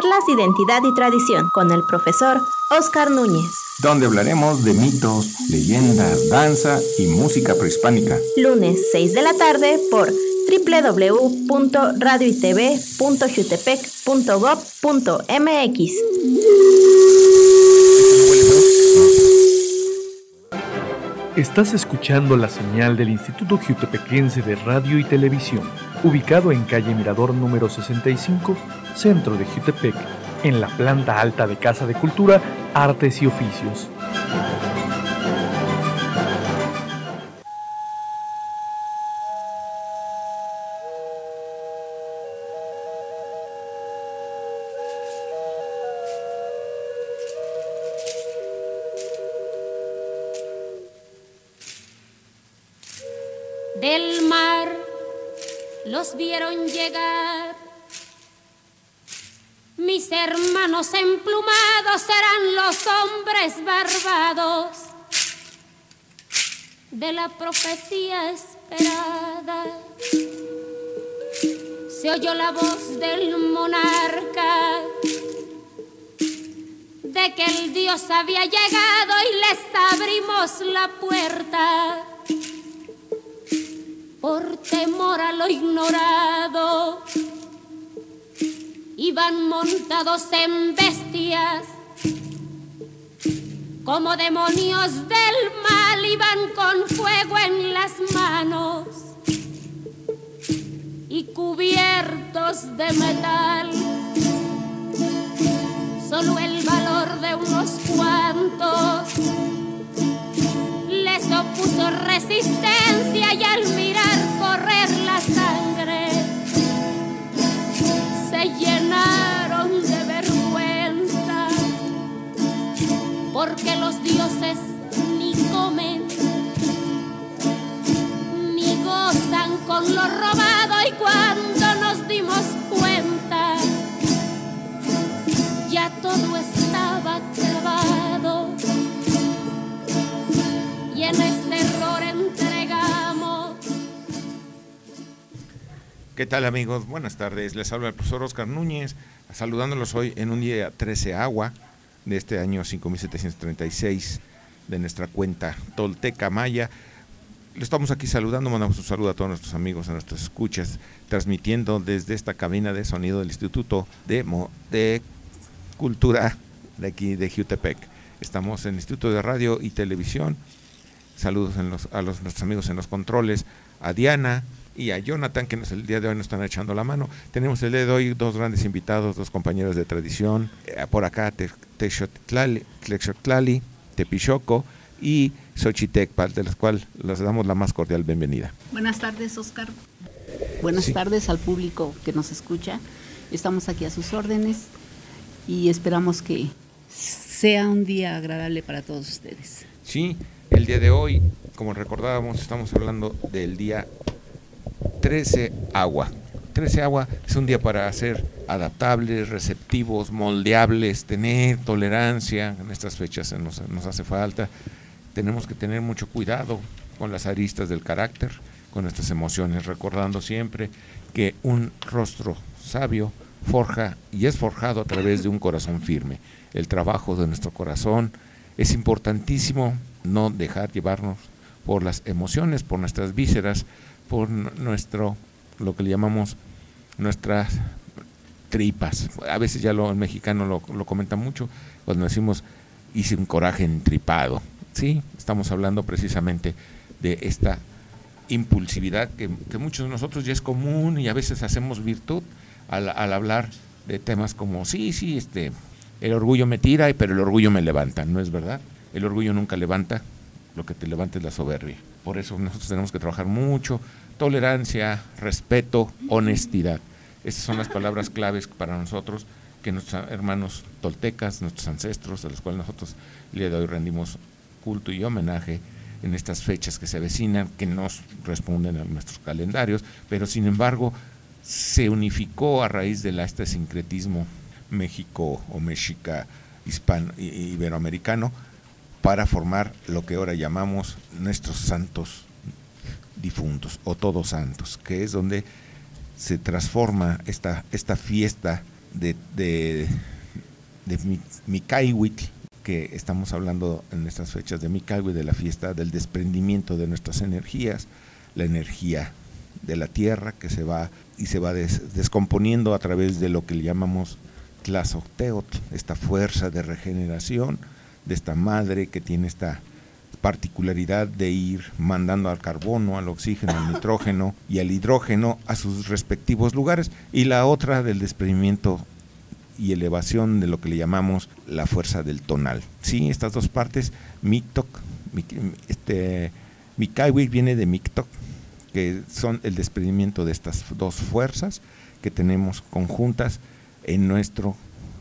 Charlas, Identidad y Tradición con el profesor Óscar Núñez. Donde hablaremos de mitos, leyendas, danza y música prehispánica. Lunes 6 de la tarde por www.radioitv.jutepec.gov.mx. Estás escuchando la señal del Instituto Jutepequense de Radio y Televisión, ubicado en calle Mirador número 65, centro de Jutepec, en la planta alta de Casa de Cultura, Artes y Oficios. Del mar los vieron llegar, mis hermanos emplumados eran los hombres barbados de la profecía esperada. Se oyó la voz del monarca de que el Dios había llegado y les abrimos la puerta. Por temor a lo ignorado, iban montados en bestias, como demonios del mal, iban con fuego en las manos y cubiertos de metal. Solo el valor de unos cuantos les opuso resistencia, y al mirar correr la sangre se llenaron de vergüenza, porque los dioses ni comen ni gozan con lo robado. Y cuando nos dimos cuenta, ya todo estaba acabado, y en ese error entregamos. ¿Qué tal, amigos? Buenas tardes, les habla el profesor Óscar Núñez, saludándolos hoy en un día 13 agua de este año 5736 de nuestra cuenta Tolteca Maya. Le estamos aquí saludando, mandamos un saludo a todos nuestros amigos, a nuestros escuchas, transmitiendo desde esta cabina de sonido del Instituto de Cultura de aquí de Jutepec. Estamos en el Instituto de Radio y Televisión. Saludos a nuestros amigos en los controles, a Diana y a Jonathan, que el día de hoy nos están echando la mano. Tenemos el día de hoy dos grandes invitados, dos compañeros de tradición. Por acá, Texotlali, Tepichoco y Xochitecpal, de los cuales les damos la más cordial bienvenida. Buenas tardes, Óscar. Buenas tardes al público que nos escucha. Estamos aquí a sus órdenes y esperamos que sea un día agradable para todos ustedes. Sí, el día de hoy, como recordábamos, estamos hablando del día 13 agua. 13 agua es un día para ser adaptables, receptivos, moldeables, tener tolerancia. En estas fechas nos hace falta. Tenemos que tener mucho cuidado con las aristas del carácter, con nuestras emociones, recordando siempre que un rostro sabio forja y es forjado a través de un corazón firme. El trabajo de nuestro corazón es importantísimo, no dejar llevarnos por las emociones, por nuestras vísceras, por lo que le llamamos nuestras tripas. A veces ya el mexicano lo comenta mucho cuando decimos hice un coraje entripado. Sí, estamos hablando precisamente de esta impulsividad que muchos de nosotros ya es común y a veces hacemos virtud al hablar de temas como el orgullo me tira, pero el orgullo me levanta, ¿no es verdad? El orgullo nunca levanta, lo que te levanta es la soberbia. Por eso nosotros tenemos que trabajar mucho, tolerancia, respeto, honestidad. Esas son las palabras claves para nosotros, que nuestros hermanos toltecas, nuestros ancestros, a los cuales nosotros el día de hoy rendimos culto y homenaje en estas fechas que se avecinan, que nos responden a nuestros calendarios, pero sin embargo se unificó a raíz de este sincretismo México o mexica hispano iberoamericano para formar lo que ahora llamamos nuestros santos difuntos o todos santos, que es donde se transforma esta fiesta de Micahuitl, que estamos hablando en estas fechas de Micahuitl, de la fiesta del desprendimiento de nuestras energías, la energía de la tierra que se va descomponiendo a través de lo que le llamamos Tlazocteotl, esta fuerza de regeneración de esta madre que tiene esta particularidad de ir mandando al carbono, al oxígeno, al nitrógeno y al hidrógeno a sus respectivos lugares, y la otra del desprendimiento y elevación de lo que le llamamos la fuerza del tonal. Sí, estas dos partes, Micahuitl viene de Mictoc, que son el desprendimiento de estas dos fuerzas que tenemos conjuntas en nuestro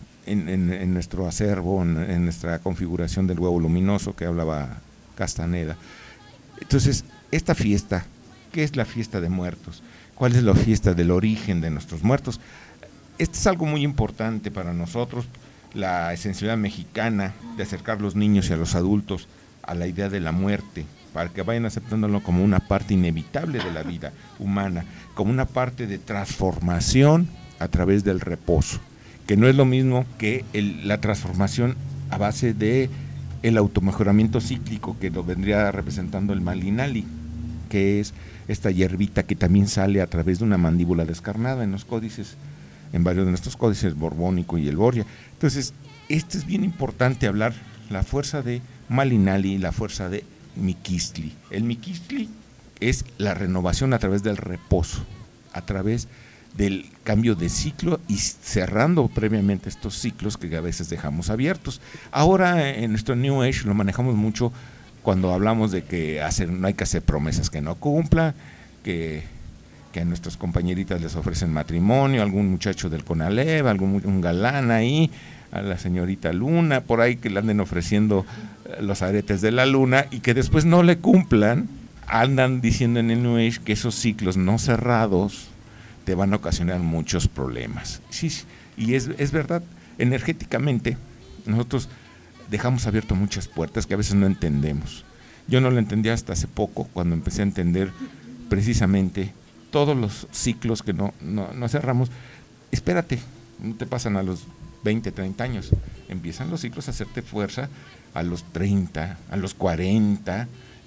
acervo, en nuestra configuración del huevo luminoso que hablaba Castaneda. Entonces, esta fiesta, ¿qué es la fiesta de muertos? ¿Cuál es la fiesta del origen de nuestros muertos? Esto es algo muy importante para nosotros, la esencialidad mexicana de acercar a los niños y a los adultos a la idea de la muerte, para que vayan aceptándolo como una parte inevitable de la vida humana, como una parte de transformación a través del reposo, que no es lo mismo que la transformación a base de el automejoramiento cíclico, que lo vendría representando el malinali, que es esta hierbita que también sale a través de una mandíbula descarnada en los códices, en varios de nuestros códices, el borbónico y el borgia. Entonces, esto es bien importante hablar, la fuerza de malinali y la fuerza de Miquistli. El Miquistli es la renovación a través del reposo, a través del cambio de ciclo y cerrando previamente estos ciclos que a veces dejamos abiertos. Ahora en nuestro New Age lo manejamos mucho cuando hablamos de que no hay que hacer promesas que no cumplan, que a nuestras compañeritas les ofrecen matrimonio, algún muchacho del Conalep, un galán ahí, a la señorita Luna, por ahí que le anden ofreciendo los aretes de la luna y que después no le cumplan. Andan diciendo en el New Age que esos ciclos no cerrados te van a ocasionar muchos problemas. Sí, y es verdad, energéticamente nosotros dejamos abiertas muchas puertas que a veces no entendemos. Yo no lo entendía hasta hace poco, cuando empecé a entender precisamente todos los ciclos que no cerramos. Espérate, no te pasan a los 20, 30 años, empiezan los ciclos a hacerte fuerza a los 30, a los 40,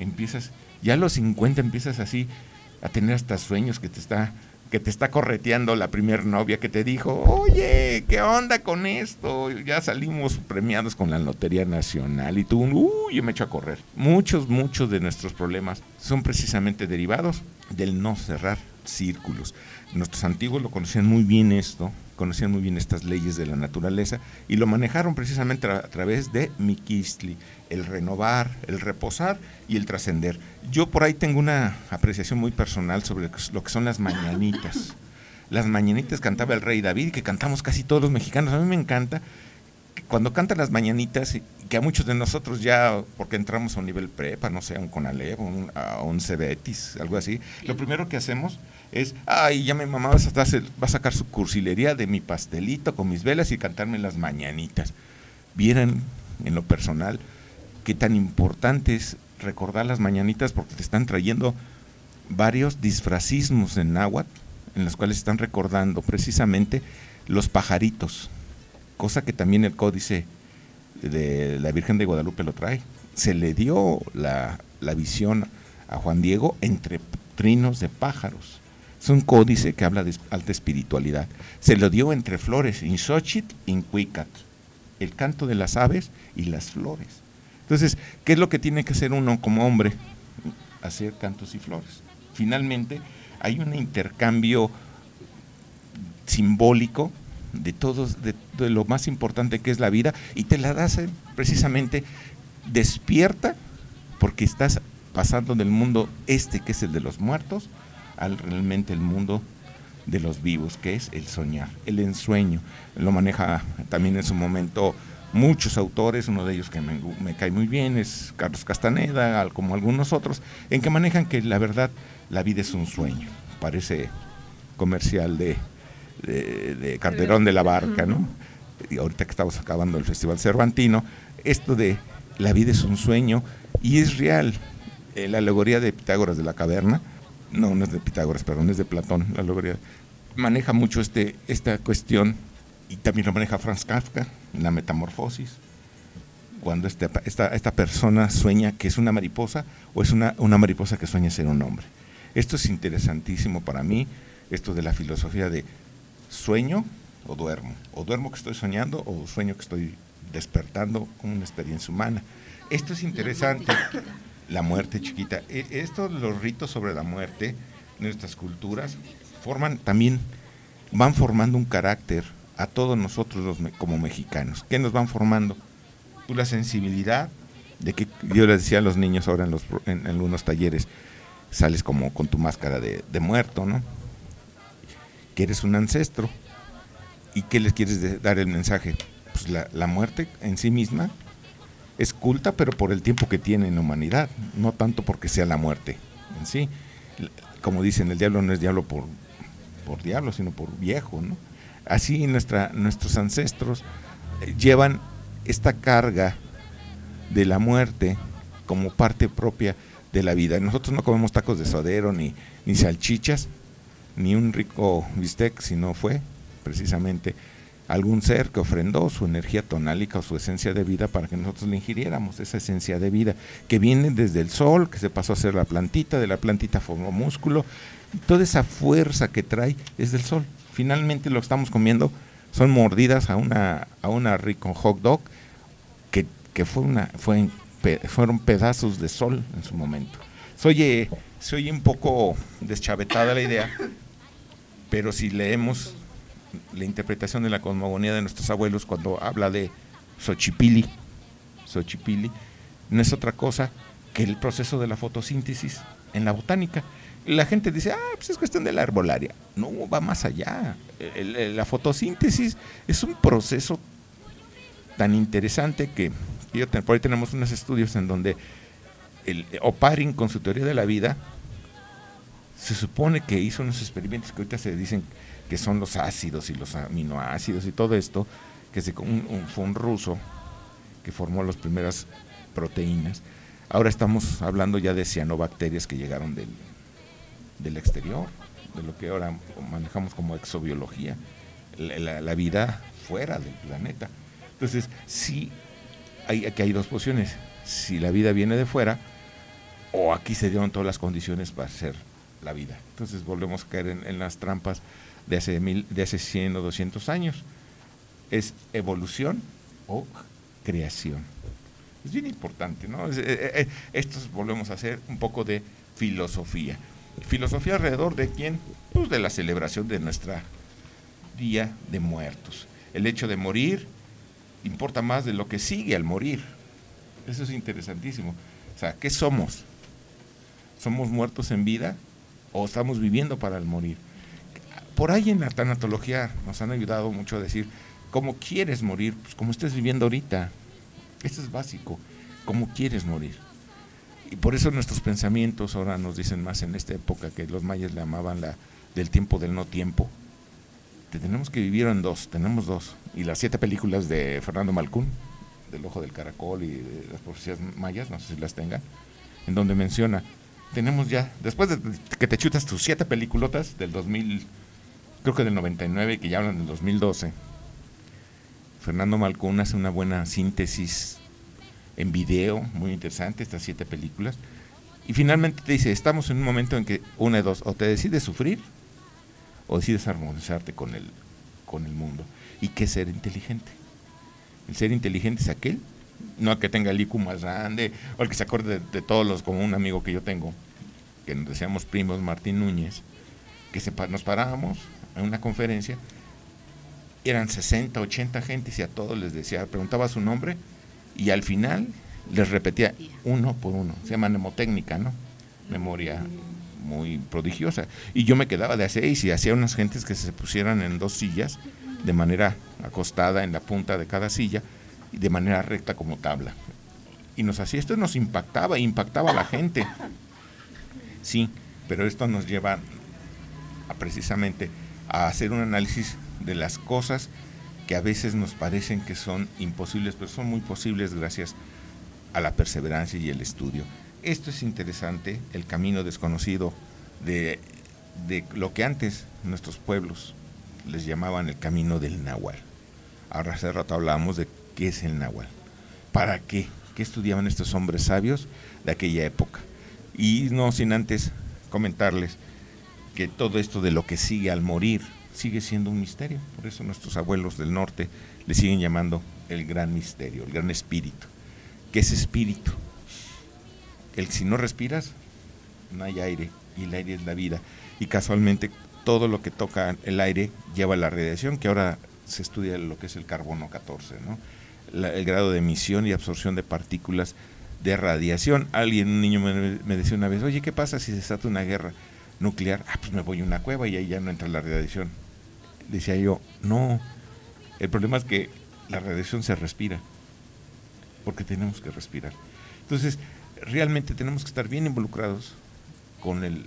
ya a los 50 empiezas así a tener hasta sueños que te está correteando la primer novia que te dijo, oye, ¿qué onda con esto? Ya salimos premiados con la Lotería Nacional y tú, yo me echo a correr. Muchos de nuestros problemas son precisamente derivados del no cerrar círculos. Nuestros antiguos lo conocían muy bien conocían muy bien estas leyes de la naturaleza y lo manejaron precisamente a través de Miquistli, el renovar, el reposar y el trascender. Yo por ahí tengo una apreciación muy personal sobre lo que son las mañanitas. Las mañanitas cantaba el rey David, que cantamos casi todos los mexicanos. A mí me encanta que cuando cantan las mañanitas, que a muchos de nosotros ya, porque entramos a un nivel prepa, no sé, a un Conalep, a un Cebetis, algo así, lo primero que hacemos es, ya mi mamá va a sacar su cursilería de mi pastelito con mis velas y cantarme las mañanitas. Vieran en lo personal qué tan importante es recordar las mañanitas, porque te están trayendo varios disfrazismos en náhuatl, en los cuales están recordando precisamente los pajaritos, cosa que también el códice de la Virgen de Guadalupe lo trae. Se le dio la visión a Juan Diego entre trinos de pájaros. Es un códice que habla de alta espiritualidad. Se lo dio entre flores, in Xochitl, in Cuicatl, el canto de las aves y las flores. Entonces, ¿qué es lo que tiene que hacer uno como hombre? Hacer cantos y flores. Finalmente, hay un intercambio simbólico de todos, de lo más importante que es la vida, y te la das precisamente despierta, porque estás pasando del mundo que es el de los muertos, al realmente el mundo de los vivos, que es el soñar, el ensueño. Lo maneja también en su momento muchos autores, uno de ellos que me cae muy bien es Carlos Castaneda, como algunos otros, en que manejan que la verdad, la vida es un sueño. Parece comercial de Calderón de la Barca, ¿no? Y ahorita que estamos acabando el Festival Cervantino, esto de la vida es un sueño y es real. La alegoría de Pitágoras de la caverna, no es de Pitágoras, perdón, es de Platón, la alegoría, maneja mucho esta cuestión y también lo maneja Franz Kafka en La Metamorfosis, cuando esta persona sueña que es una mariposa o es una mariposa que sueña ser un hombre. Esto es interesantísimo para mí, esto de la filosofía de sueño o duermo que estoy soñando o sueño que estoy despertando como una experiencia humana. Esto es interesante, la muerte chiquita. Los ritos sobre la muerte, nuestras culturas, van formando un carácter a todos nosotros como mexicanos. ¿Qué nos van formando? Pues la sensibilidad de que yo les decía a los niños ahora en algunos talleres, sales como con tu máscara de muerto, ¿no? Que eres un ancestro. ¿Y qué les quieres dar el mensaje? Pues la muerte en sí misma es culta, pero por el tiempo que tiene en la humanidad, no tanto porque sea la muerte en sí. Como dicen, el diablo no es diablo por diablo, sino por viejo, ¿no? Así nuestros ancestros llevan esta carga de la muerte como parte propia de la vida. Nosotros no comemos tacos de suadero, ni salchichas, ni un rico bistec, sino fue precisamente algún ser que ofrendó su energía tonálica o su esencia de vida para que nosotros le ingiriéramos esa esencia de vida que viene desde el sol, que se pasó a ser la plantita, de la plantita formó músculo, y toda esa fuerza que trae es del sol. Finalmente lo que estamos comiendo son mordidas a una rico hot dog que fueron pedazos de sol en su momento. Se oye un poco deschavetada la idea, pero si leemos la interpretación de la cosmogonía de nuestros abuelos cuando habla de Xochipilli no es otra cosa que el proceso de la fotosíntesis en la botánica. La gente dice, pues es cuestión de la herbolaria. No, va más allá. La fotosíntesis es un proceso tan interesante que por ahí tenemos unos estudios en donde Oparin, con su teoría de la vida, se supone que hizo unos experimentos que ahorita se dicen que son los ácidos y los aminoácidos y todo esto, que fue un ruso que formó las primeras proteínas. Ahora estamos hablando ya de cianobacterias que llegaron del exterior, de lo que ahora manejamos como exobiología, la vida fuera del planeta. Entonces, sí, aquí hay dos posiciones: si la vida viene de fuera, o aquí se dieron todas las condiciones para ser la vida. Entonces volvemos a caer en las trampas de hace 100 o 200 años. ¿Es evolución o creación? Es bien importante, ¿no? Volvemos a hacer un poco de filosofía. ¿Filosofía alrededor de quién? Pues de la celebración de nuestra Día de Muertos. El hecho de morir importa más de lo que sigue al morir. Eso es interesantísimo. O sea, ¿qué somos? ¿Somos muertos en vida o estamos viviendo para el morir? Por ahí en la tanatología nos han ayudado mucho a decir, ¿cómo quieres morir? Pues como estés viviendo ahorita. Eso es básico. ¿Cómo quieres morir? Y por eso nuestros pensamientos ahora nos dicen más en esta época que los mayas le llamaban del tiempo del no tiempo. Tenemos que vivir tenemos dos. Y las 7 películas de Fernando Malcún, del Ojo del Caracol y de las profecías mayas, no sé si las tengan, en donde menciona, tenemos ya, después de que te chutas tus 7 peliculotas del 2000, creo que del 99, que ya hablan del 2012, Fernando Malcún hace una buena síntesis en video, muy interesante, estas 7 películas, y finalmente te dice, estamos en un momento en que una de dos, o te decides sufrir, o decides armonizarte con el mundo. ¿Y qué es ser inteligente? El ser inteligente es aquel, no el que tenga el IQ más grande, o el que se acuerde de todos los, como un amigo que yo tengo, que nos decíamos primos, Martín Núñez, que nos parábamos en una conferencia, eran 60, 80 gentes y a todos les decía, preguntaba su nombre y al final les repetía uno por uno. Se llama mnemotécnica, ¿no? Memoria muy prodigiosa. Y yo me quedaba de a 6 y hacía unas gentes que se pusieran en 2 sillas de manera acostada en la punta de cada silla y de manera recta como tabla. Y nos hacía esto, nos impactaba a la gente. Sí, pero esto nos lleva precisamente a hacer un análisis de las cosas que a veces nos parecen que son imposibles, pero son muy posibles gracias a la perseverancia y el estudio. Esto es interesante, el camino desconocido de lo que antes nuestros pueblos les llamaban el camino del Nahual. Ahora hace rato hablábamos de qué es el náhuatl. ¿Para qué? ¿Qué estudiaban estos hombres sabios de aquella época? Y no sin antes comentarles que todo esto de lo que sigue al morir sigue siendo un misterio. Por eso nuestros abuelos del norte le siguen llamando el gran misterio, el gran espíritu. ¿Qué es espíritu? Si no respiras, no hay aire, y el aire es la vida. Y casualmente todo lo que toca el aire lleva la radiación, que ahora se estudia lo que es el carbono 14, ¿no? El grado de emisión y absorción de partículas de radiación. Un niño me decía una vez, oye, ¿qué pasa si se desata una guerra nuclear? Pues me voy a una cueva y ahí ya no entra la radiación. Decía yo, no, el problema es que la radiación se respira, porque tenemos que respirar. Entonces, realmente tenemos que estar bien involucrados con el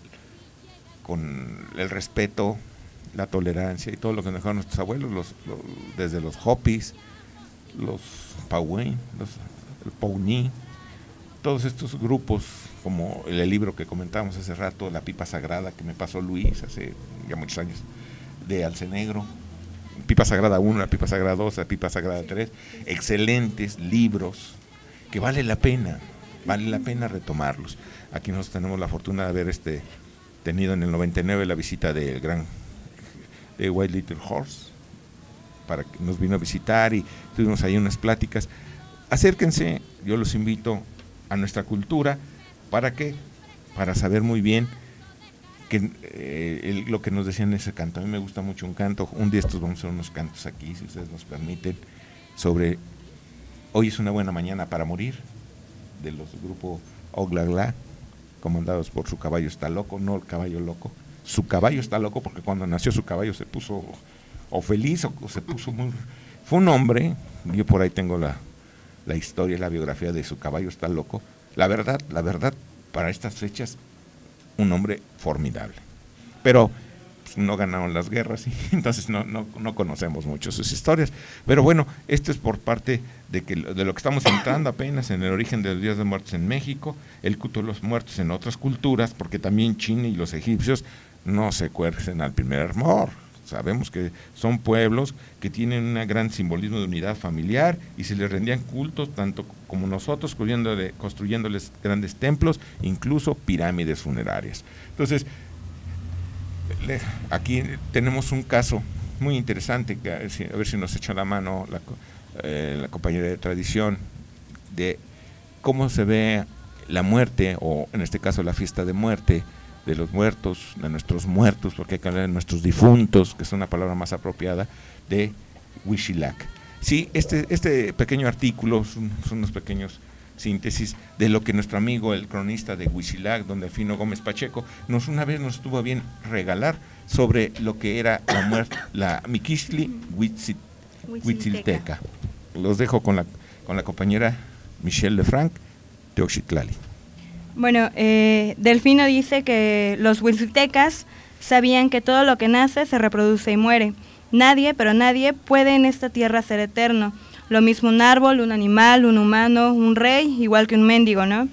respeto, la tolerancia y todo lo que nos dejaron nuestros abuelos, desde los Hopis, los Pauwen, el Pauni, todos estos grupos, como el libro que comentábamos hace rato, La Pipa Sagrada, que me pasó Luis hace ya muchos años, de Alcenegro, Pipa Sagrada 1, La Pipa Sagrada 2, La Pipa Sagrada 3, excelentes libros que vale la pena retomarlos. Aquí nosotros tenemos la fortuna de haber tenido en el 99 la visita del gran White Little Horse, para que nos vino a visitar y tuvimos ahí unas pláticas. Acérquense, yo los invito a nuestra cultura. ¿Para qué? Para saber muy bien que lo que nos decían en ese canto. A mí me gusta mucho un canto. Un día estos vamos a hacer unos cantos aquí, si ustedes nos permiten, sobre Hoy es una buena mañana para morir, de los grupos Oglala, comandados por Su Caballo Está Loco, no el Caballo Loco. Su Caballo Está Loco, porque cuando nació su caballo se puso o feliz o se puso muy... Fue un hombre, yo por ahí tengo la historia, la biografía de Su Caballo Está Loco. La verdad, para estas fechas, un hombre formidable. Pero pues, no ganaron las guerras y entonces no conocemos mucho sus historias. Pero bueno, esto es por parte de lo que estamos entrando apenas en el origen de los días de muertos en México, el culto de los muertos en otras culturas, porque también China y los egipcios no se cuercen al primer amor. Sabemos que son pueblos que tienen un gran simbolismo de unidad familiar y se les rendían cultos tanto como nosotros, construyéndoles grandes templos, incluso pirámides funerarias. Entonces, aquí tenemos un caso muy interesante, que a ver si nos echa la mano la compañera de tradición, de cómo se ve la muerte, o en este caso la fiesta de muerte, de los muertos, de nuestros muertos, porque hay que hablar de nuestros difuntos, que es una palabra más apropiada, de Huitzilac. Sí, este pequeño artículo son unos pequeños síntesis de lo que nuestro amigo, el cronista de Huitzilac, don Delfino Gómez Pacheco, una vez nos estuvo a bien regalar sobre lo que era la muerte, la Miquixtli Huitzilteca. Los dejo con la compañera Michelle Lefranc de Oxitlali. Bueno, Delfino dice que los huitziltecas sabían que todo lo que nace se reproduce y muere. Nadie, pero nadie, puede en esta tierra ser eterno. Lo mismo un árbol, un animal, un humano, un rey, igual que un mendigo, ¿no?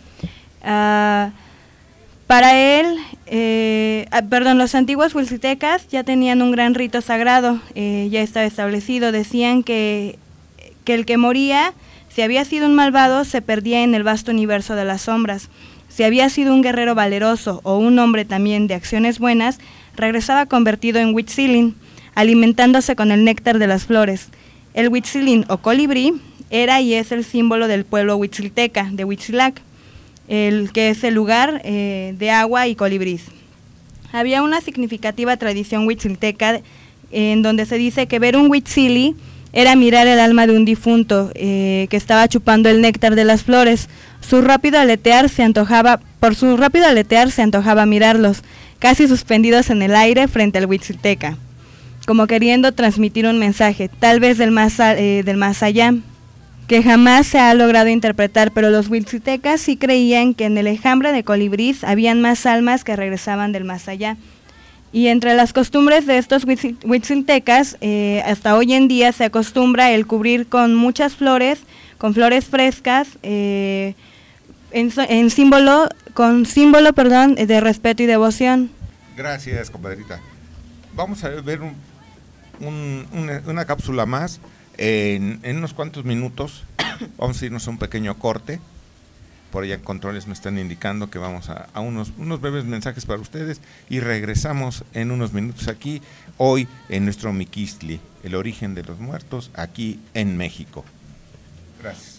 Para él, los antiguos huitziltecas ya tenían un gran rito sagrado, ya estaba establecido. Decían que el que moría, si había sido un malvado, se perdía en el vasto universo de las sombras. Si había sido un guerrero valeroso o un hombre también de acciones buenas, regresaba convertido en huitzilin, alimentándose con el néctar de las flores. El huitzilin o colibrí era y es el símbolo del pueblo huitzilteca, de Huitzilac, que es el lugar de agua y colibrís. Había una significativa tradición huitzilteca en donde se dice que ver un huitzili era mirar el alma de un difunto que estaba chupando el néctar de las flores. Por su rápido aletear se antojaba mirarlos, casi suspendidos en el aire frente al huitzilteca, como queriendo transmitir un mensaje, tal vez del más allá, que jamás se ha logrado interpretar, pero los huitziltecas sí creían que en el enjambre de colibrís habían más almas que regresaban del más allá. Y entre las costumbres de estos huitziltecas, hasta hoy en día se acostumbra el cubrir con muchas flores, con flores frescas, símbolo de respeto y devoción. Gracias, compadrita. Vamos a ver una cápsula más En unos cuantos minutos vamos a irnos a un pequeño corte. Por allá controles me están indicando que vamos a unos breves mensajes para ustedes y regresamos en unos minutos aquí, hoy en nuestro Miquistli, el origen de los muertos, aquí en México. Gracias.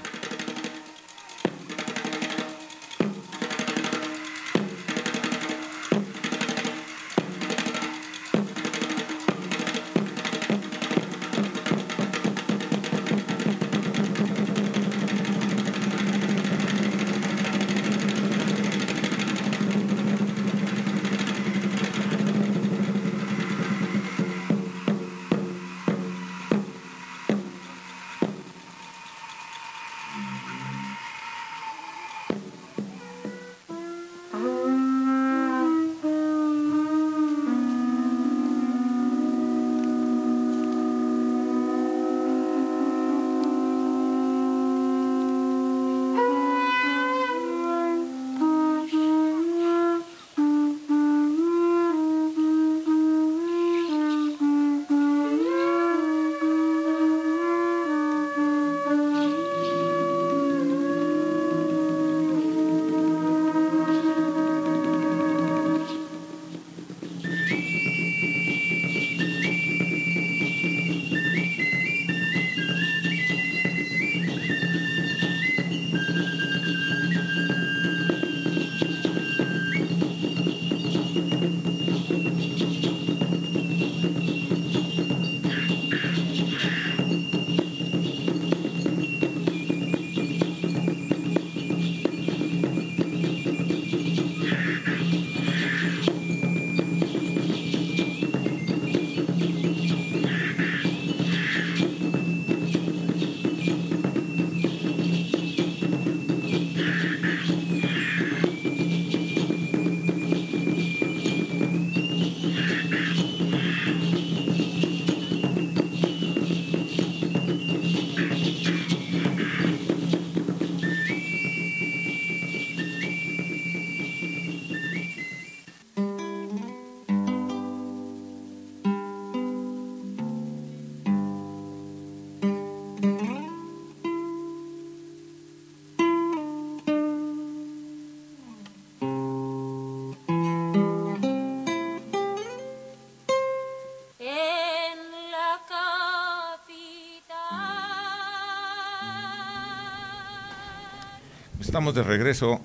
Estamos de regreso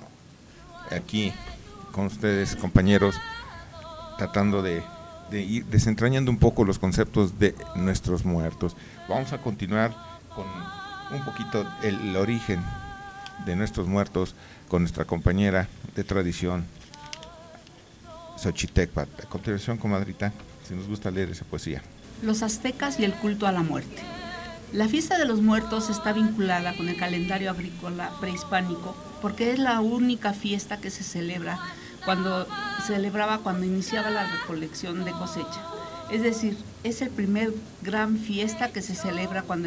aquí con ustedes, compañeros, tratando de ir desentrañando un poco los conceptos de nuestros muertos. Vamos a continuar con un poquito el origen de nuestros muertos con nuestra compañera de tradición, Xochitecpat. A continuación, comadrita, si nos gusta leer esa poesía. Los aztecas y el culto a la muerte. La fiesta de los muertos está vinculada con el calendario agrícola prehispánico porque es la única fiesta que se celebraba cuando iniciaba la recolección de cosecha. Es decir, es el primer gran fiesta que se celebra cuando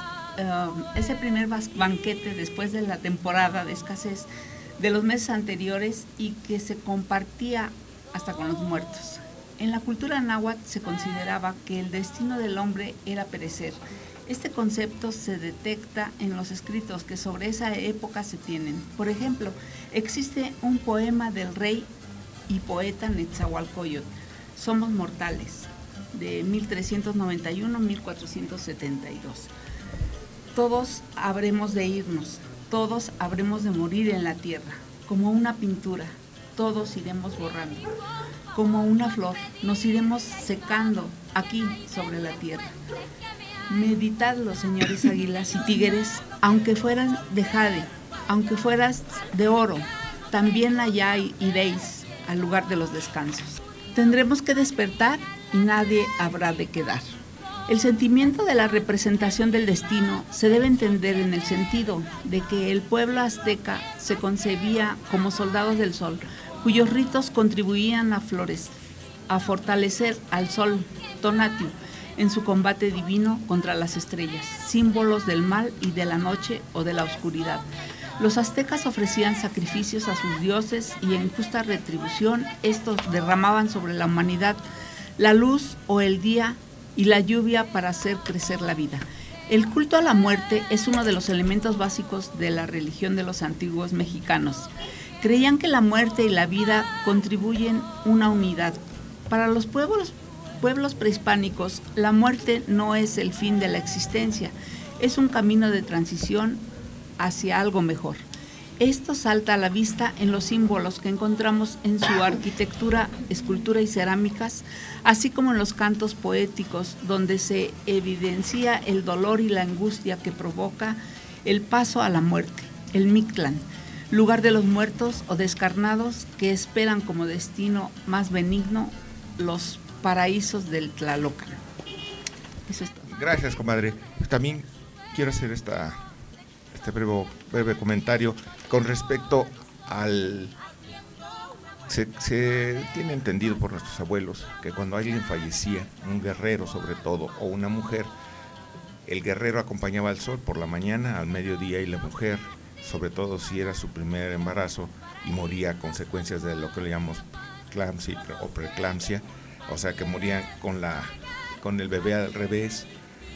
es el primer banquete después de la temporada de escasez de los meses anteriores y que se compartía hasta con los muertos. En la cultura náhuatl se consideraba que el destino del hombre era perecer. Este concepto se detecta en los escritos que sobre esa época se tienen. Por ejemplo, existe un poema del rey y poeta Netzahualcóyotl, Somos mortales, de 1391-1472. Todos habremos de irnos, todos habremos de morir en la tierra, como una pintura, todos iremos borrando. Como una flor, nos iremos secando aquí sobre la tierra. Meditadlo, señores águilas y tigres, aunque fueran de jade, aunque fueras de oro, también allá iréis al lugar de los descansos. Tendremos que despertar y nadie habrá de quedar. El sentimiento de la representación del destino se debe entender en el sentido de que el pueblo azteca se concebía como soldados del sol, cuyos ritos contribuían a fortalecer al sol Tonatiuh en su combate divino contra las estrellas, símbolos del mal y de la noche o de la oscuridad. Los aztecas ofrecían sacrificios a sus dioses y en justa retribución estos derramaban sobre la humanidad la luz o el día y la lluvia para hacer crecer la vida. El culto a la muerte es uno de los elementos básicos de la religión de los antiguos mexicanos. Creían que la muerte y la vida contribuyen una unidad. Para los pueblos prehispánicos, la muerte no es el fin de la existencia, es un camino de transición hacia algo mejor. Esto salta a la vista en los símbolos que encontramos en su arquitectura, escultura y cerámicas, así como en los cantos poéticos, donde se evidencia el dolor y la angustia que provoca el paso a la muerte, el Mictlán, lugar de los muertos o descarnados que esperan como destino más benigno los paraísos del Tlalocan. Eso es todo. Gracias, comadre. También quiero hacer este breve comentario con respecto al... Se tiene entendido por nuestros abuelos que cuando alguien fallecía, un guerrero sobre todo, o una mujer, el guerrero acompañaba al sol por la mañana, al mediodía, y la mujer, sobre todo si era su primer embarazo y moría a consecuencias de lo que le llamamos eclampsia o preeclampsia, o sea que morían con el bebé al revés,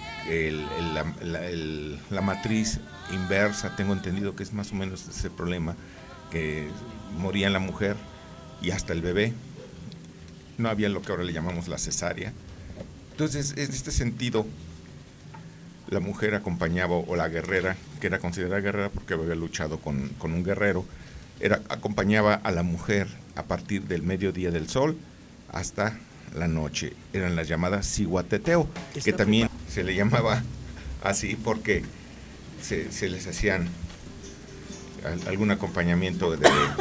la matriz inversa, tengo entendido que es más o menos ese problema, que moría la mujer y hasta el bebé. No había lo que ahora le llamamos la cesárea. Entonces, en este sentido, la mujer acompañaba, o la guerrera, que era considerada guerrera porque había luchado con un guerrero, acompañaba a la mujer a partir del mediodía del sol hasta la noche. Eran las llamadas ciguateteo, que también se le llamaba así porque se les hacían algún acompañamiento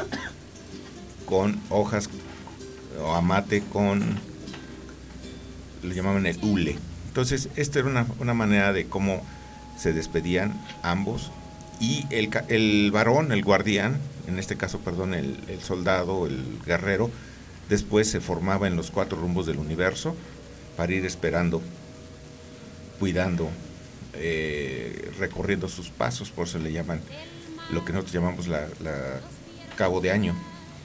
con hojas o amate le llamaban el hule. Entonces, esta era una manera de cómo se despedían ambos, y el varón, el guardián, en este caso, el soldado, el guerrero, después se formaba en los 4 rumbos del universo para ir esperando, cuidando, recorriendo sus pasos. Por eso le llaman lo que nosotros llamamos la cabo de año.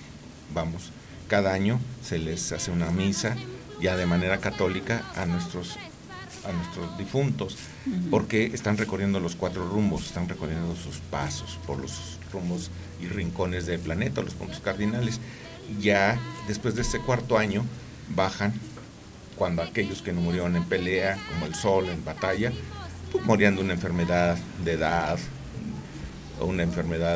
Cada año se les hace una misa ya de manera católica a nuestros difuntos, porque están recorriendo los 4 rumbos, están recorriendo sus pasos por los rumbos y rincones del planeta, los puntos cardinales. Ya después de este 4.º año bajan, cuando aquellos que no murieron en pelea, como el sol en batalla, pues morían de una enfermedad de edad o una enfermedad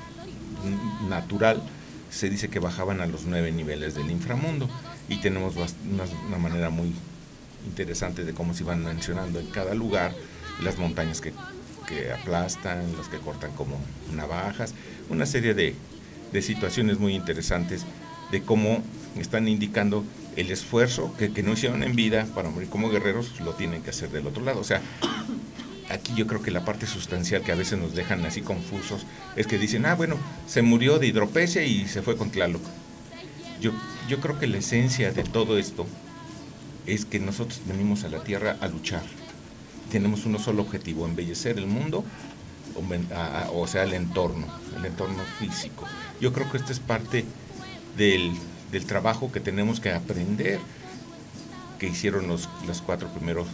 natural, se dice que bajaban a los 9 niveles del inframundo, y tenemos una manera muy interesante de cómo se van mencionando en cada lugar las montañas que aplastan, los que cortan como navajas, una serie de situaciones muy interesantes de cómo están indicando el esfuerzo que no hicieron en vida para morir como guerreros, lo tienen que hacer del otro lado. O sea, aquí yo creo que la parte sustancial que a veces nos dejan así confusos es que dicen, se murió de hidropesia y se fue con Tlaloc. Yo creo que la esencia de todo esto es que nosotros venimos a la tierra a luchar. Tenemos un solo objetivo: embellecer el mundo, o sea, el entorno físico. Yo creo que esta es parte del trabajo que tenemos que aprender, que hicieron los 4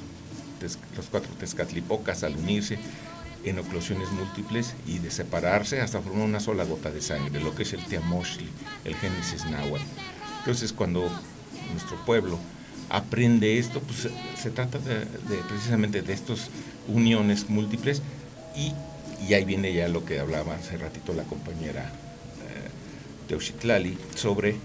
Tezcatlipocas al unirse en oclusiones múltiples y de separarse hasta formar una sola gota de sangre, lo que es el Teamochtli, el Génesis náhuatl. Entonces, cuando nuestro pueblo aprende esto, pues se trata precisamente de estas uniones múltiples, y ahí viene ya lo que hablaba hace ratito la compañera Teuxitlali sobre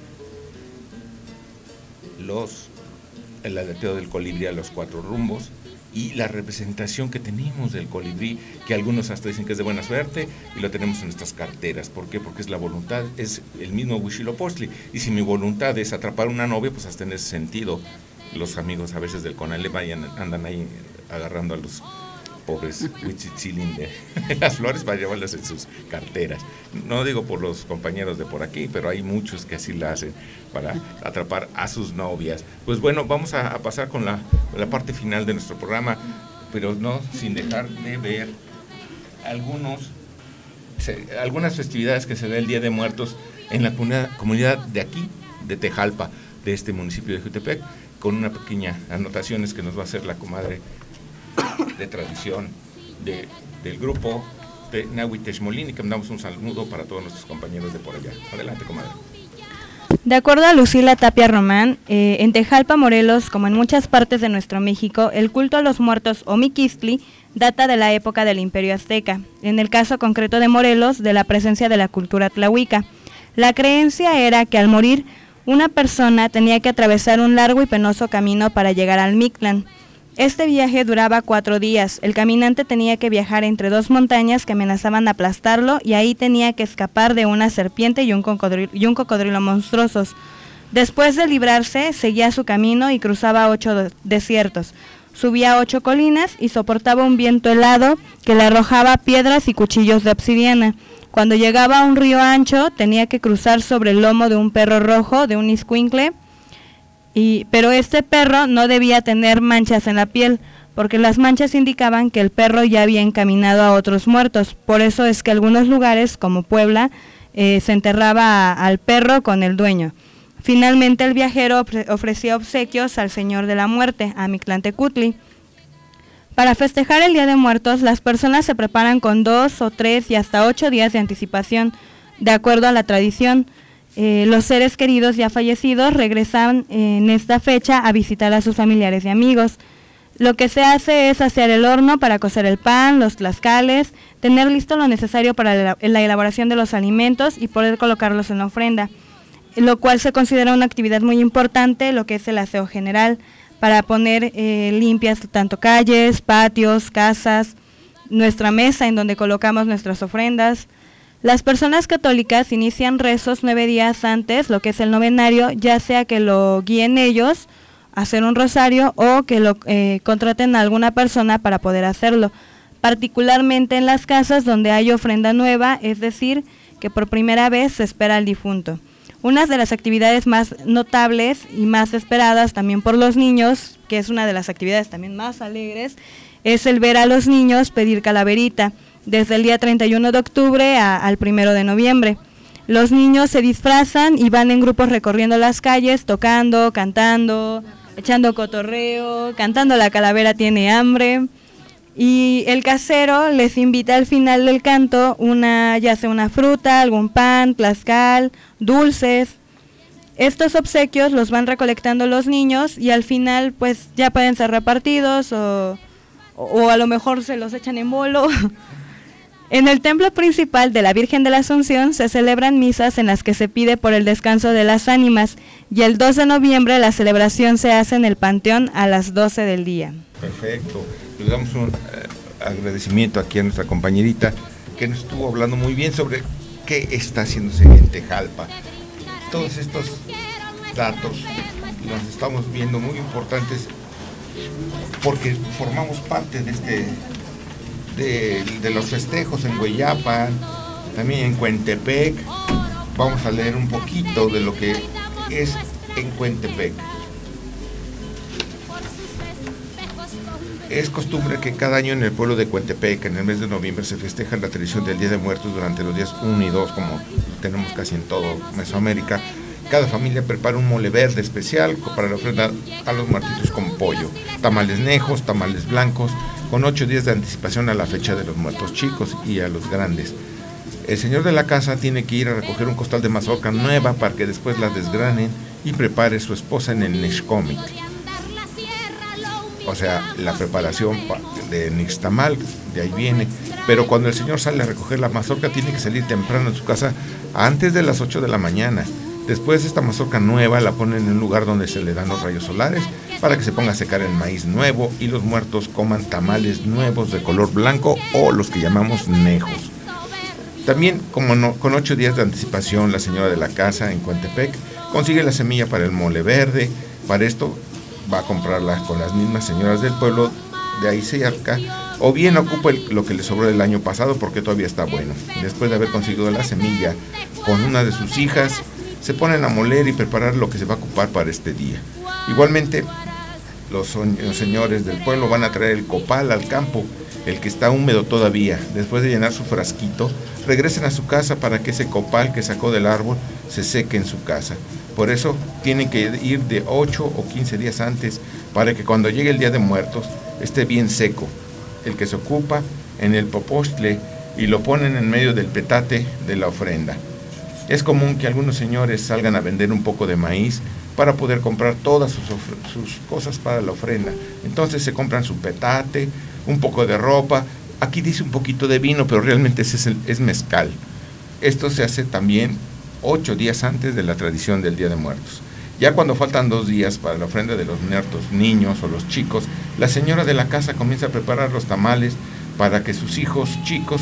el aleteo del colibrí a los 4 rumbos y la representación que tenemos del colibrí, que algunos hasta dicen que es de buena suerte, y lo tenemos en nuestras carteras. ¿Por qué? Porque es la voluntad, es el mismo Huitzilopochtli, y si mi voluntad es atrapar una novia, pues hasta en ese sentido los amigos a veces del CONALEP andan ahí agarrando a los pobres Huitzitzilin de las flores para llevarlas en sus carteras. No digo por los compañeros de por aquí, pero hay muchos que así la hacen para atrapar a sus novias. Pues bueno, vamos a pasar con la parte final de nuestro programa, pero no sin dejar de ver algunas festividades que se da el Día de Muertos en la comunidad de aquí, de Tejalpa, de este municipio de Jutepec, con una pequeña anotaciones que nos va a hacer la comadre de tradición del grupo de Nahui Texmolín, y que mandamos un saludo para todos nuestros compañeros de por allá. Adelante, comadre. De acuerdo a Lucila Tapia Román, en Tejalpa, Morelos, como en muchas partes de nuestro México, el culto a los muertos o miquistli data de la época del Imperio Azteca, en el caso concreto de Morelos, de la presencia de la cultura tlahuica. La creencia era que al morir, una persona tenía que atravesar un largo y penoso camino para llegar al Mictlán. Este viaje duraba 4 días. El caminante tenía que viajar entre 2 montañas que amenazaban aplastarlo, y ahí tenía que escapar de una serpiente y un cocodrilo monstruosos. Después de librarse, seguía su camino y cruzaba 8 desiertos. Subía 8 colinas y soportaba un viento helado que le arrojaba piedras y cuchillos de obsidiana. Cuando llegaba a un río ancho, tenía que cruzar sobre el lomo de un perro rojo, de un iscuincle, pero este perro no debía tener manchas en la piel, porque las manchas indicaban que el perro ya había encaminado a otros muertos. Por eso es que algunos lugares, como Puebla, se enterraba al perro con el dueño. Finalmente el viajero ofrecía obsequios al Señor de la Muerte, a Mictlantecutli. Para festejar el Día de Muertos, las personas se preparan con 2 o 3 y hasta 8 días de anticipación, de acuerdo a la tradición. Los seres queridos ya fallecidos regresan en esta fecha a visitar a sus familiares y amigos. Lo que se hace es asear el horno para cocer el pan, los tlaxcales, tener listo lo necesario para la elaboración de los alimentos y poder colocarlos en la ofrenda, lo cual se considera una actividad muy importante, lo que es el aseo general, para poner limpias tanto calles, patios, casas, nuestra mesa en donde colocamos nuestras ofrendas. Las personas católicas inician rezos 9 días antes, lo que es el novenario, ya sea que lo guíen ellos a hacer un rosario o que lo contraten a alguna persona para poder hacerlo, particularmente en las casas donde hay ofrenda nueva, es decir, que por primera vez se espera al difunto. Una de las actividades más notables y más esperadas también por los niños, que es una de las actividades también más alegres, es el ver a los niños pedir calaverita, desde el día 31 de octubre al 1 de noviembre. Los niños se disfrazan y van en grupos recorriendo las calles, tocando, cantando, echando cotorreo, cantando La calavera tiene hambre. Y el casero les invita al final del canto ya sea una fruta, algún pan, tlaxcal, dulces. Estos obsequios los van recolectando los niños y al final pues ya pueden ser repartidos o a lo mejor se los echan en bolo. En el templo principal de la Virgen de la Asunción se celebran misas en las que se pide por el descanso de las ánimas, y el 2 de noviembre la celebración se hace en el Panteón a las 12 del día. Perfecto. Le damos un agradecimiento aquí a nuestra compañerita que nos estuvo hablando muy bien sobre qué está haciéndose en Tejalpa. Todos estos datos los estamos viendo muy importantes porque formamos parte de los festejos en Hueyapa, también en Cuentepec. Vamos a leer un poquito de lo que es en Cuentepec. Es costumbre que cada año en el pueblo de Cuentepec, en el mes de noviembre, se festeja la tradición del Día de Muertos durante los días 1 y 2, como tenemos casi en todo Mesoamérica. Cada familia prepara un mole verde especial para la ofrenda a los muertitos con pollo, tamales nejos, tamales blancos, con 8 días de anticipación a la fecha de los muertos chicos y a los grandes. El señor de la casa tiene que ir a recoger un costal de mazorca nueva para que después la desgranen y prepare su esposa en el Nexcomitl. O sea, la preparación de Nixtamal, de ahí viene. Pero cuando el señor sale a recoger la mazorca, tiene que salir temprano de su casa antes de las 8 de la mañana. Después esta mazorca nueva la ponen en un lugar donde se le dan los rayos solares para que se ponga a secar el maíz nuevo y los muertos coman tamales nuevos de color blanco o los que llamamos nejos. También, con 8 días de anticipación, la señora de la casa en Cuentepec consigue la semilla para el mole verde. Para esto va a comprarla con las mismas señoras del pueblo de ahí cerca, o bien ocupa lo que le sobró del año pasado porque todavía está bueno. Después de haber conseguido la semilla con una de sus hijas, se ponen a moler y preparar lo que se va a ocupar para este día. Igualmente, los señores del pueblo van a traer el copal al campo, el que está húmedo todavía. Después de llenar su frasquito, regresan a su casa para que ese copal que sacó del árbol se seque en su casa. Por eso tienen que ir de 8 o 15 días antes para que cuando llegue el Día de Muertos esté bien seco. el que se ocupa en el popostle y lo ponen en medio del petate de la ofrenda. Es común que algunos señores salgan a vender un poco de maíz para poder comprar todas sus cosas para la ofrenda. Entonces se compran su petate, un poco de ropa, aquí dice un poquito de vino, pero realmente es mezcal. Esto se hace también 8 días antes de la tradición del Día de Muertos. Ya cuando faltan 2 días para la ofrenda de los muertos, niños o los chicos, la señora de la casa comienza a preparar los tamales para sus hijos chicos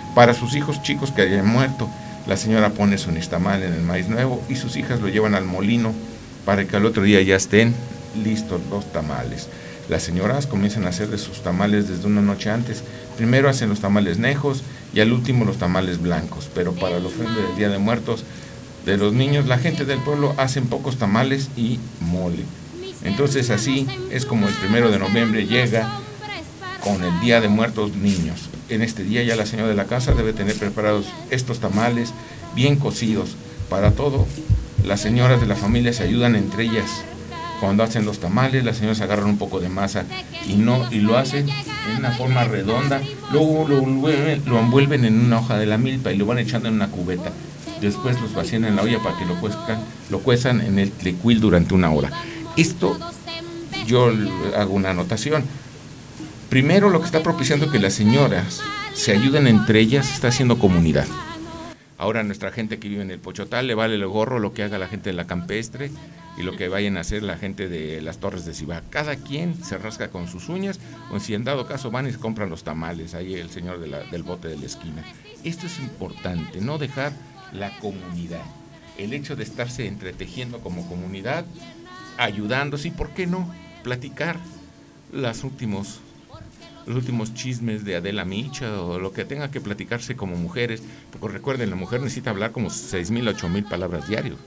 que hayan muerto. La señora pone su nixtamal en el maíz nuevo y sus hijas lo llevan al molino para que al otro día ya estén listos los tamales. Las señoras comienzan a hacer de sus tamales desde una noche antes. Primero hacen los tamales nejos y al último los tamales blancos. Pero para la ofrenda del Día de Muertos de los niños, la gente del pueblo hacen pocos tamales y mole. Entonces así es como el 1 de noviembre llega con el Día de Muertos niños. En este día ya la señora de la casa debe tener preparados estos tamales bien cocidos. Para todo, las señoras de la familia se ayudan entre ellas. Cuando hacen los tamales, las señoras agarran un poco de masa y lo hacen en una forma redonda, luego lo envuelven en una hoja de la milpa y lo van echando en una cubeta. Después los vacían en la olla para que lo cuezan en el tlecuil durante 1 hora. Esto yo hago una anotación. Primero, lo que está propiciando que las señoras se ayuden entre ellas está haciendo comunidad. Ahora nuestra gente que vive en el Pochotal le vale el gorro lo que haga la gente de la Campestre y lo que vayan a hacer la gente de las Torres de Cibá. Cada quien se rasca con sus uñas, o si en dado caso van y se compran los tamales, ahí el señor del bote de la esquina. Esto es importante, no dejar la comunidad. El hecho de estarse entretejiendo como comunidad, ayudándose y, ¿por qué no?, platicar los últimos chismes de Adela Micha o lo que tenga que platicarse como mujeres, porque recuerden, la mujer necesita hablar como 6,000 a 8,000 palabras diarios,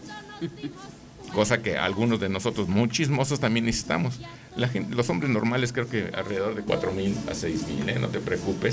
cosa que algunos de nosotros muy chismosos también necesitamos. Los hombres normales creo que alrededor de 4,000 a 6,000, no te preocupes,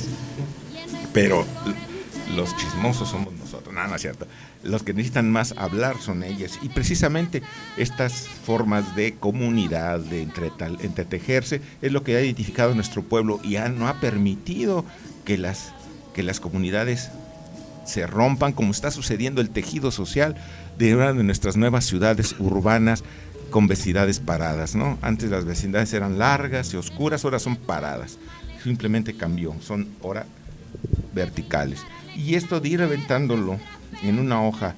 pero los chismosos somos nosotros. No es cierto. Los que necesitan más hablar son ellas, y precisamente estas formas de comunidad, de entretejerse, es lo que ha identificado nuestro pueblo y no ha permitido que las comunidades se rompan, como está sucediendo el tejido social de una de nuestras nuevas ciudades urbanas con vecindades paradas, ¿no? Antes las vecindades eran largas y oscuras, ahora son paradas. Simplemente cambió, son ahora verticales. Y esto de ir aventándolo en una hoja,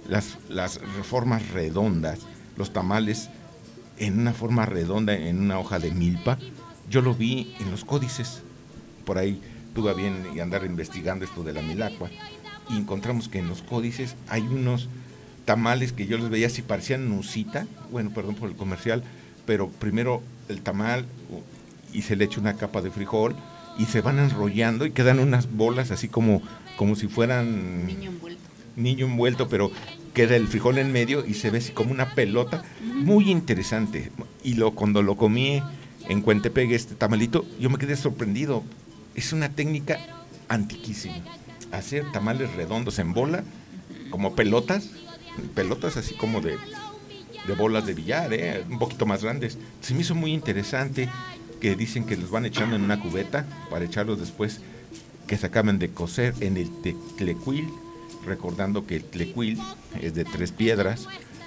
las reformas redondas, los tamales en una forma redonda, en una hoja de milpa, yo lo vi en los códices. Por ahí tuve a bien andar investigando esto de la milacua y encontramos que en los códices hay unos tamales que yo los veía así, parecían nucita, bueno, perdón por el comercial, pero primero el tamal y se le echa una capa de frijol y se van enrollando y quedan unas bolas así como si fueran niño envuelto, pero queda el frijol en medio y se ve así como una pelota, muy interesante. Y cuando lo comí en Cuentepec, este tamalito, yo me quedé sorprendido. Es una técnica antiquísima, hacer tamales redondos en bola, como pelotas así como de bolas de billar, un poquito más grandes. Se me hizo muy interesante, que dicen que los van echando en una cubeta para echarlos después que se acaban de cocer en el tlecuil, recordando que el tlecuil es de 3 piedras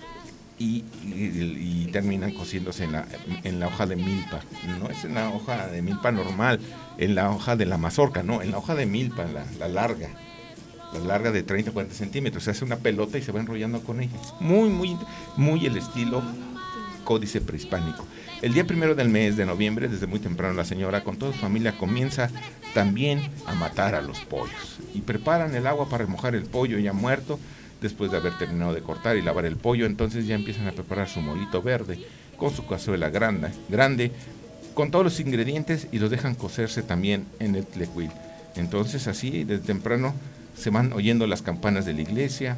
y terminan cociéndose en la hoja de milpa. No es en la hoja de milpa normal, en la hoja de la mazorca, no, en la hoja de milpa, la larga de 30 a 40 centímetros. Se hace una pelota y se va enrollando con ella. Muy el estilo códice prehispánico. El día 1 del mes de noviembre, desde muy temprano, la señora con toda su familia comienza también a matar a los pollos y preparan el agua para remojar el pollo ya muerto. Después de haber terminado de cortar y lavar el pollo, entonces ya empiezan a preparar su molito verde con su cazuela grande, con todos los ingredientes, y los dejan cocerse también en el tlecuil. Entonces así, desde temprano, se van oyendo las campanas de la iglesia,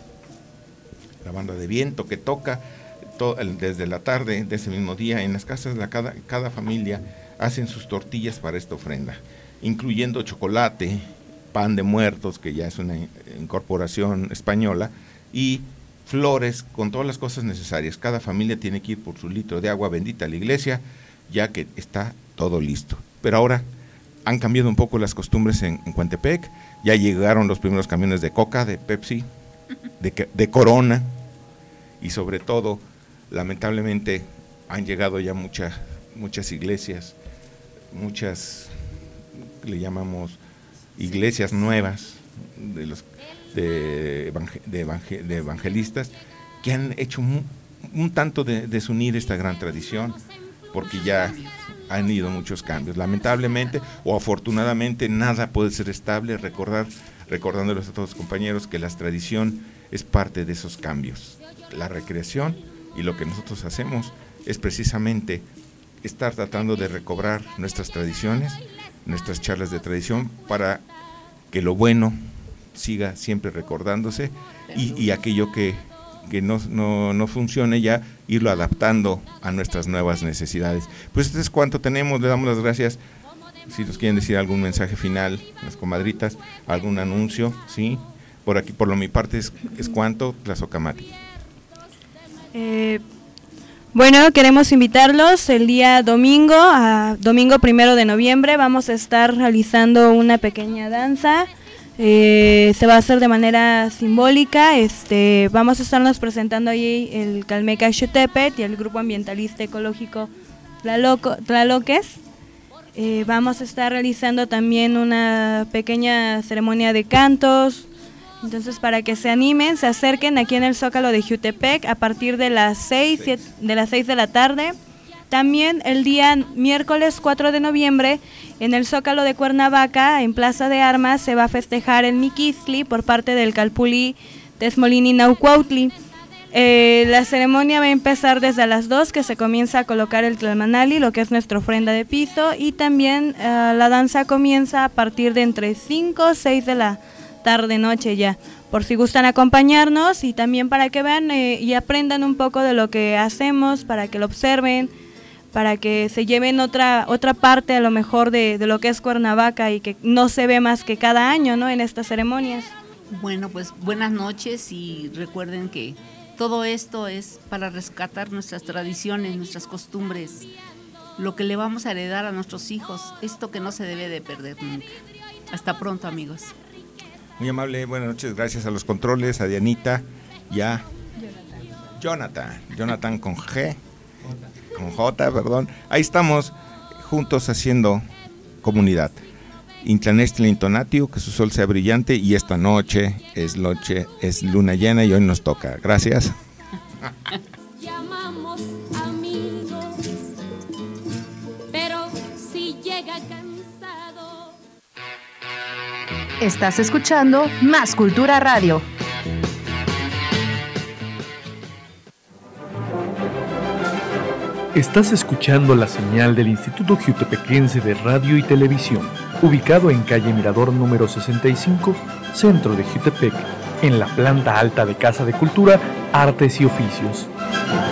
la banda de viento que toca. Desde la tarde de ese mismo día, en las casas de cada familia hacen sus tortillas para esta ofrenda, incluyendo chocolate, pan de muertos, que ya es una incorporación española, y flores con todas las cosas necesarias. Cada familia tiene que ir por su litro de agua bendita a la iglesia, ya que está todo listo. Pero ahora han cambiado un poco las costumbres en Coantepec. Ya llegaron los primeros camiones de Coca, de Pepsi, de Corona, y sobre todo, lamentablemente, han llegado ya muchas iglesias, le llamamos iglesias nuevas, de evangelistas, que han hecho un tanto de desunir esta gran tradición, porque ya han ido muchos cambios. Lamentablemente o afortunadamente nada puede ser estable. Recordándoles a todos los compañeros que la tradición es parte de esos cambios. La recreación y lo que nosotros hacemos es precisamente estar tratando de recobrar nuestras tradiciones, nuestras charlas de tradición, para que lo bueno siga siempre recordándose y aquello que no funcione ya, irlo adaptando a nuestras nuevas necesidades. Pues esto es cuanto tenemos. Le damos las gracias. Si nos quieren decir algún mensaje final, las comadritas, algún anuncio, ¿sí? Por aquí, por mi parte, es cuanto, Tlazocamati. Bueno, queremos invitarlos el día domingo 1 de noviembre. Vamos a estar realizando una pequeña danza. Se va a hacer de manera simbólica. Vamos a estarnos presentando ahí el Calmeca Xotepet y el grupo ambientalista ecológico Tlaloques. Vamos a estar realizando también una pequeña ceremonia de cantos. Entonces, para que se animen, se acerquen aquí en el Zócalo de Jutepec a partir de las 6 de la tarde. También el día miércoles 4 de noviembre, en el Zócalo de Cuernavaca, en Plaza de Armas, se va a festejar el Miquistli por parte del Calpulli Tesmolini Naucuautli. La ceremonia va a empezar desde las 2, que se comienza a colocar el tlalmanali, lo que es nuestra ofrenda de piso, y también la danza comienza a partir de entre 5 o 6 de la tarde-noche ya, por si gustan acompañarnos, y también para que vean y aprendan un poco de lo que hacemos, para que lo observen, para que se lleven otra parte a lo mejor de lo que es Cuernavaca y que no se ve más que cada año, ¿no?, en estas ceremonias. Bueno, pues buenas noches, y recuerden que todo esto es para rescatar nuestras tradiciones, nuestras costumbres, lo que le vamos a heredar a nuestros hijos, esto que no se debe de perder nunca. Hasta pronto, amigos. Muy amable, buenas noches, gracias a los controles, a Dianita y a Jonathan con J, perdón. Ahí estamos juntos haciendo comunidad. Intlanestli Intonatio, que su sol sea brillante, y esta noche es luna llena y hoy nos toca. Gracias. Llamamos amigos, pero si llega cansado. Estás escuchando Más Cultura Radio. Estás escuchando la señal del Instituto Jutepequense de Radio y Televisión, ubicado en calle Mirador número 65, centro de Jutepec, en la planta alta de Casa de Cultura, Artes y Oficios.